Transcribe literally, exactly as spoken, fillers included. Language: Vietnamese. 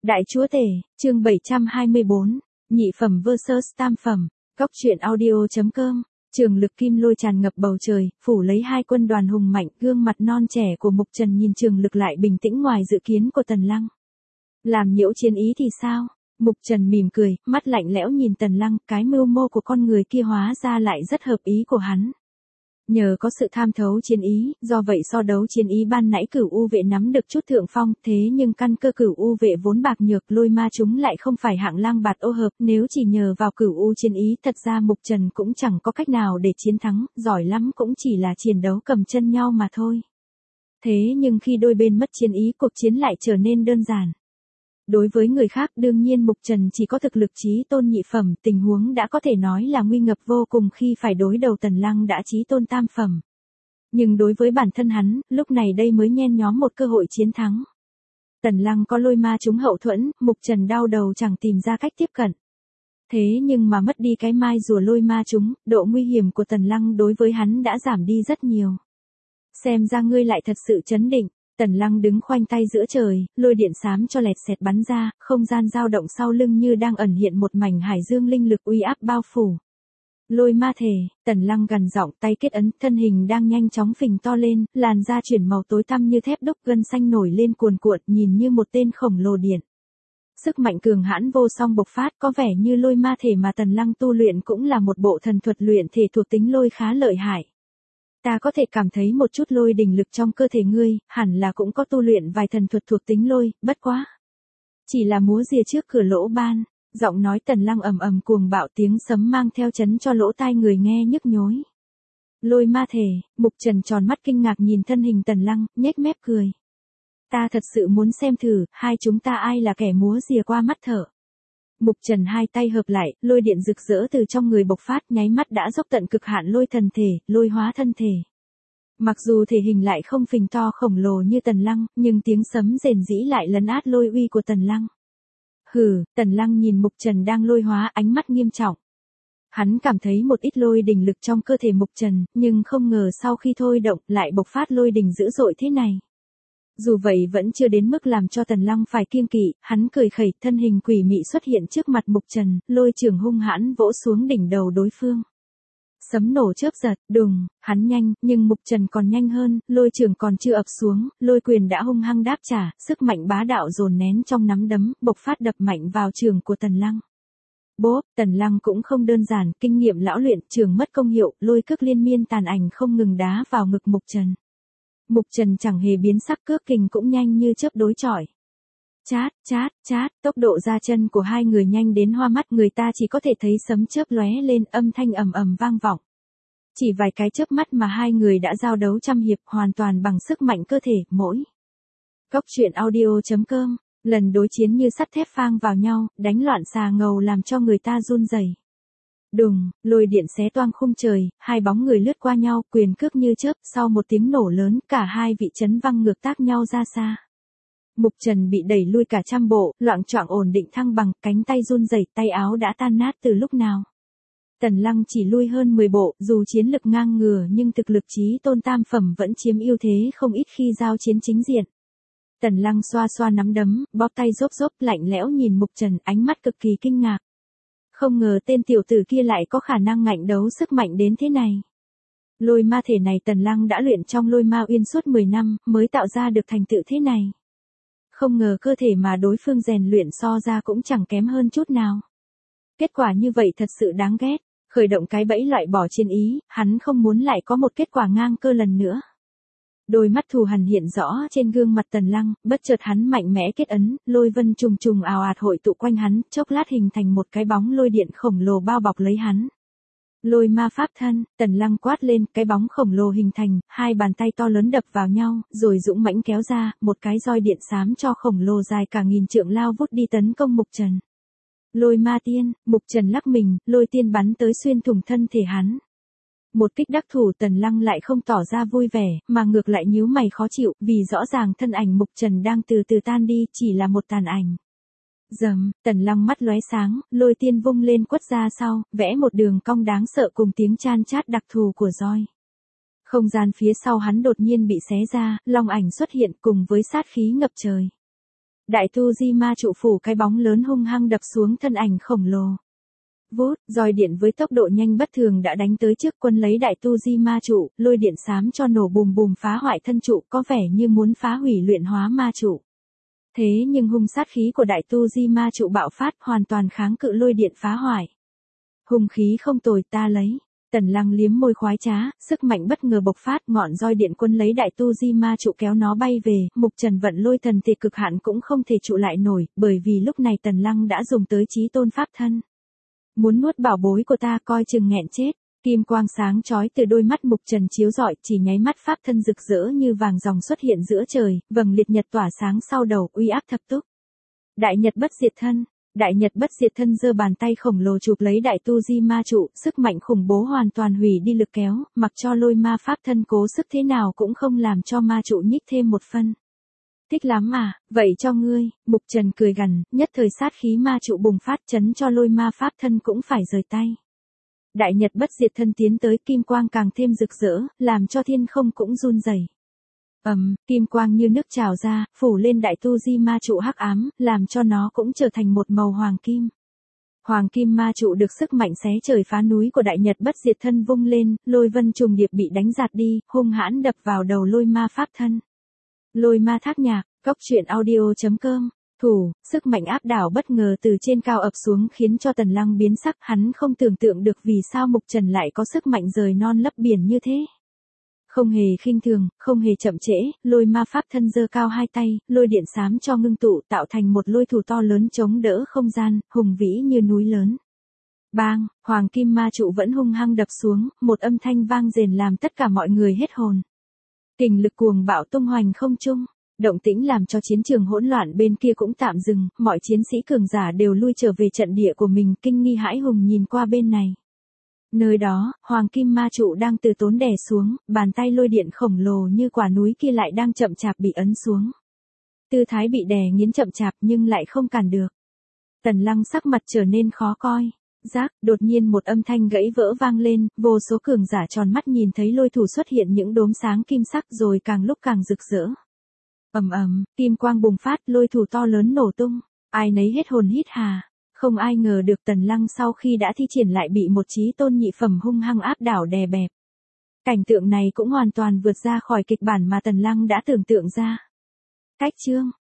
Đại chúa tể, chương bảy trăm hai mươi bốn, nhị phẩm versus tam phẩm, Cóc truyện audio.com, trường lực kim lôi tràn ngập bầu trời, phủ lấy hai quân đoàn hùng mạnh, gương mặt non trẻ của Mục Trần nhìn trường lực lại bình tĩnh ngoài dự kiến của Tần Lăng. Làm nhiễu chiến ý thì sao? Mục Trần mỉm cười, mắt lạnh lẽo nhìn Tần Lăng, cái mưu mô của con người kia hóa ra lại rất hợp ý của hắn. Nhờ có sự tham thấu chiến ý, do vậy so đấu chiến ý ban nãy Cửu U vệ nắm được chút thượng phong, thế nhưng căn cơ Cửu U vệ vốn bạc nhược, lôi ma chúng lại không phải hạng lang bạt ô hợp, nếu chỉ nhờ vào Cửu U chiến ý, thật ra Mục Trần cũng chẳng có cách nào để chiến thắng, giỏi lắm cũng chỉ là chiến đấu cầm chân nhau mà thôi. Thế nhưng khi đôi bên mất chiến ý, cuộc chiến lại trở nên đơn giản. Đối với người khác đương nhiên Mục Trần chỉ có thực lực chí tôn nhị phẩm, tình huống đã có thể nói là nguy ngập vô cùng khi phải đối đầu Tần Lăng đã chí tôn tam phẩm. Nhưng đối với bản thân hắn, lúc này đây mới nhen nhóm một cơ hội chiến thắng. Tần Lăng có lôi ma chúng hậu thuẫn, Mục Trần đau đầu chẳng tìm ra cách tiếp cận. Thế nhưng mà mất đi cái mai rùa lôi ma chúng, độ nguy hiểm của Tần Lăng đối với hắn đã giảm đi rất nhiều. Xem ra ngươi lại thật sự trấn định. Tần Lăng đứng khoanh tay giữa trời, lôi điện xám cho lẹt xẹt bắn ra, không gian dao động sau lưng như đang ẩn hiện một mảnh hải dương linh lực uy áp bao phủ. Lôi ma thể, Tần Lăng gằn giọng, tay kết ấn, thân hình đang nhanh chóng phình to lên, làn da chuyển màu tối tăm như thép đúc, gân xanh nổi lên cuồn cuộn, nhìn như một tên khổng lồ điện. Sức mạnh cường hãn vô song bộc phát, có vẻ như lôi ma thể mà Tần Lăng tu luyện cũng là một bộ thần thuật luyện thể thuộc tính lôi khá lợi hại. Ta có thể cảm thấy một chút lôi đỉnh lực trong cơ thể ngươi, hẳn là cũng có tu luyện vài thần thuật thuộc tính lôi, bất quá. Chỉ là múa rìa trước cửa lỗ ban, giọng nói Tần Lăng ầm ầm cuồng bạo, tiếng sấm mang theo chấn cho lỗ tai người nghe nhức nhối. Lôi ma thể, Mục Trần tròn mắt kinh ngạc nhìn thân hình Tần Lăng, nhếch mép cười. Ta thật sự muốn xem thử, hai chúng ta ai là kẻ múa rìa qua mắt thở. Mục Trần hai tay hợp lại, lôi điện rực rỡ từ trong người bộc phát, nháy mắt đã dốc tận cực hạn lôi thần thể, lôi hóa thân thể. Mặc dù thể hình lại không phình to khổng lồ như Tần Lăng, nhưng tiếng sấm rền rĩ lại lấn át lôi uy của Tần Lăng. Hừ, Tần Lăng nhìn Mục Trần đang lôi hóa, ánh mắt nghiêm trọng. Hắn cảm thấy một ít lôi đỉnh lực trong cơ thể Mục Trần, nhưng không ngờ sau khi thôi động lại bộc phát lôi đỉnh dữ dội thế này. Dù vậy vẫn chưa đến mức làm cho Tần Lăng phải kiêng kỵ, hắn cười khẩy, thân hình quỷ mị xuất hiện trước mặt Mục Trần, lôi trường hung hãn vỗ xuống đỉnh đầu đối phương. Sấm nổ chớp giật, đùng, hắn nhanh, nhưng Mục Trần còn nhanh hơn, lôi trường còn chưa ập xuống, lôi quyền đã hung hăng đáp trả, sức mạnh bá đạo dồn nén trong nắm đấm, bộc phát đập mạnh vào trường của Tần Lăng. Bốp, Tần Lăng cũng không đơn giản, kinh nghiệm lão luyện, trường mất công hiệu, lôi cước liên miên tàn ảnh không ngừng đá vào ngực Mục Trần. Mục Trần chẳng hề biến sắc, cước kình cũng nhanh như chớp đối chọi. Chát, chát, chát, tốc độ ra chân của hai người nhanh đến hoa mắt, người ta chỉ có thể thấy sấm chớp lóe lên, âm thanh ầm ầm vang vọng. Chỉ vài cái chớp mắt mà hai người đã giao đấu trăm hiệp, hoàn toàn bằng sức mạnh cơ thể, mỗi. Cóc truyện audio.com, lần đối chiến như sắt thép phang vào nhau, đánh loạn xà ngầu làm cho người ta run rẩy. Đùng, lôi điện xé toang khung trời, hai bóng người lướt qua nhau, quyền cước như chớp, sau một tiếng nổ lớn, cả hai vị chấn văng ngược tác nhau ra xa. Mục Trần bị đẩy lui cả trăm bộ, loạng choạng ổn định thăng bằng, cánh tay run rẩy, tay áo đã tan nát từ lúc nào. Tần Lăng chỉ lui hơn mười bộ, dù chiến lực ngang ngửa nhưng thực lực chí tôn tam phẩm vẫn chiếm ưu thế không ít khi giao chiến chính diện. Tần Lăng xoa xoa nắm đấm, bóp tay rốp rốp, lạnh lẽo nhìn Mục Trần, ánh mắt cực kỳ kinh ngạc. Không ngờ tên tiểu tử kia lại có khả năng ngạnh đấu sức mạnh đến thế này. Lôi ma thể này Tần Lăng đã luyện trong lôi ma uyên suốt mười năm, mới tạo ra được thành tựu thế này. Không ngờ cơ thể mà đối phương rèn luyện so ra cũng chẳng kém hơn chút nào. Kết quả như vậy thật sự đáng ghét, khởi động cái bẫy loại bỏ chiến ý, hắn không muốn lại có một kết quả ngang cơ lần nữa. Đôi mắt thù hằn hiện rõ trên gương mặt Tần Lăng, bất chợt hắn mạnh mẽ kết ấn, lôi vân trùng trùng ào ạt hội tụ quanh hắn, chốc lát hình thành một cái bóng lôi điện khổng lồ bao bọc lấy hắn. Lôi ma pháp thân, Tần Lăng quát lên, cái bóng khổng lồ hình thành, hai bàn tay to lớn đập vào nhau, rồi dũng mãnh kéo ra, một cái roi điện xám cho khổng lồ dài cả nghìn trượng lao vút đi tấn công Mục Trần. Lôi ma tiên, Mục Trần lắc mình, lôi tiên bắn tới xuyên thủng thân thể hắn. Một kích đắc thủ, Tần Lăng lại không tỏ ra vui vẻ, mà ngược lại nhíu mày khó chịu, vì rõ ràng thân ảnh Mục Trần đang từ từ tan đi, chỉ là một tàn ảnh. Rầm, Tần Lăng mắt lóe sáng, lôi tiên vung lên quất ra sau, vẽ một đường cong đáng sợ cùng tiếng chan chát đặc thù của roi. Không gian phía sau hắn đột nhiên bị xé ra, long ảnh xuất hiện cùng với sát khí ngập trời. Đại tu di ma trụ phủ cái bóng lớn hung hăng đập xuống thân ảnh khổng lồ. Vút, roi điện với tốc độ nhanh bất thường đã đánh tới trước quân lấy đại tu di ma trụ, lôi điện xám cho nổ bùm bùm phá hoại thân trụ, có vẻ như muốn phá hủy luyện hóa ma trụ. Thế nhưng hung sát khí của đại tu di ma trụ bạo phát hoàn toàn kháng cự lôi điện phá hoại. Hung khí không tồi, ta lấy. Tần Lăng liếm môi khoái trá, sức mạnh bất ngờ bộc phát, ngọn roi điện quân lấy đại tu di ma trụ kéo nó bay về, Mục Trần vận lôi thần thể cực hạn cũng không thể trụ lại nổi, bởi vì lúc này Tần Lăng đã dùng tới chí tôn pháp thân. Muốn nuốt bảo bối của ta, coi chừng nghẹn chết. Kim quang sáng chói từ đôi mắt Mục Trần chiếu rọi, chỉ nháy mắt pháp thân rực rỡ như vàng ròng xuất hiện giữa trời, vầng liệt nhật tỏa sáng sau đầu, uy áp thập túc. Đại Nhật bất diệt thân. Đại Nhật bất diệt thân giơ bàn tay khổng lồ chụp lấy đại tu di ma trụ, sức mạnh khủng bố hoàn toàn hủy đi lực kéo, mặc cho lôi ma pháp thân cố sức thế nào cũng không làm cho ma trụ nhích thêm một phân. Thích lắm à, vậy cho ngươi. Mục Trần cười gằn, nhất thời sát khí ma trụ bùng phát chấn cho lôi ma pháp thân cũng phải rời tay. Đại Nhật bất diệt thân tiến tới, kim quang càng thêm rực rỡ, làm cho thiên không cũng run rẩy. Ầm, um, kim quang như nước trào ra, phủ lên đại tu di ma trụ hắc ám, làm cho nó cũng trở thành một màu hoàng kim. Hoàng kim ma trụ được sức mạnh xé trời phá núi của đại nhật bất diệt thân vung lên, lôi vân trùng điệp bị đánh giạt đi, hung hãn đập vào đầu lôi ma pháp thân. Lôi ma thác nhạc, góc truyện audio chấm com. Thủ, sức mạnh áp đảo bất ngờ từ trên cao ập xuống khiến cho Tần Lăng biến sắc, hắn không tưởng tượng được vì sao Mục Trần lại có sức mạnh rời non lấp biển như thế. Không hề khinh thường, không hề chậm trễ, lôi ma pháp thân giơ cao hai tay, lôi điện xám cho ngưng tụ tạo thành một lôi thủ to lớn chống đỡ không gian, hùng vĩ như núi lớn. Bang, hoàng kim ma trụ vẫn hung hăng đập xuống, một âm thanh vang rền làm tất cả mọi người hết hồn. Kình lực cuồng bạo tung hoành không trung, động tĩnh làm cho chiến trường hỗn loạn bên kia cũng tạm dừng, mọi chiến sĩ cường giả đều lui trở về trận địa của mình, kinh nghi hãi hùng nhìn qua bên này. Nơi đó, hoàng kim ma trụ đang từ tốn đè xuống, bàn tay lôi điện khổng lồ như quả núi kia lại đang chậm chạp bị ấn xuống. Tư thái bị đè nghiến chậm chạp nhưng lại không cản được. Tần Lăng sắc mặt trở nên khó coi. Rác, đột nhiên một âm thanh gãy vỡ vang lên, vô số cường giả tròn mắt nhìn thấy lôi thủ xuất hiện những đốm sáng kim sắc rồi càng lúc càng rực rỡ. Ầm ầm, kim quang bùng phát, lôi thủ to lớn nổ tung, ai nấy hết hồn hít hà. Không ai ngờ được Tần Lăng sau khi đã thi triển lại bị một chí tôn nhị phẩm hung hăng áp đảo đè bẹp. Cảnh tượng này cũng hoàn toàn vượt ra khỏi kịch bản mà Tần Lăng đã tưởng tượng ra. Cách chương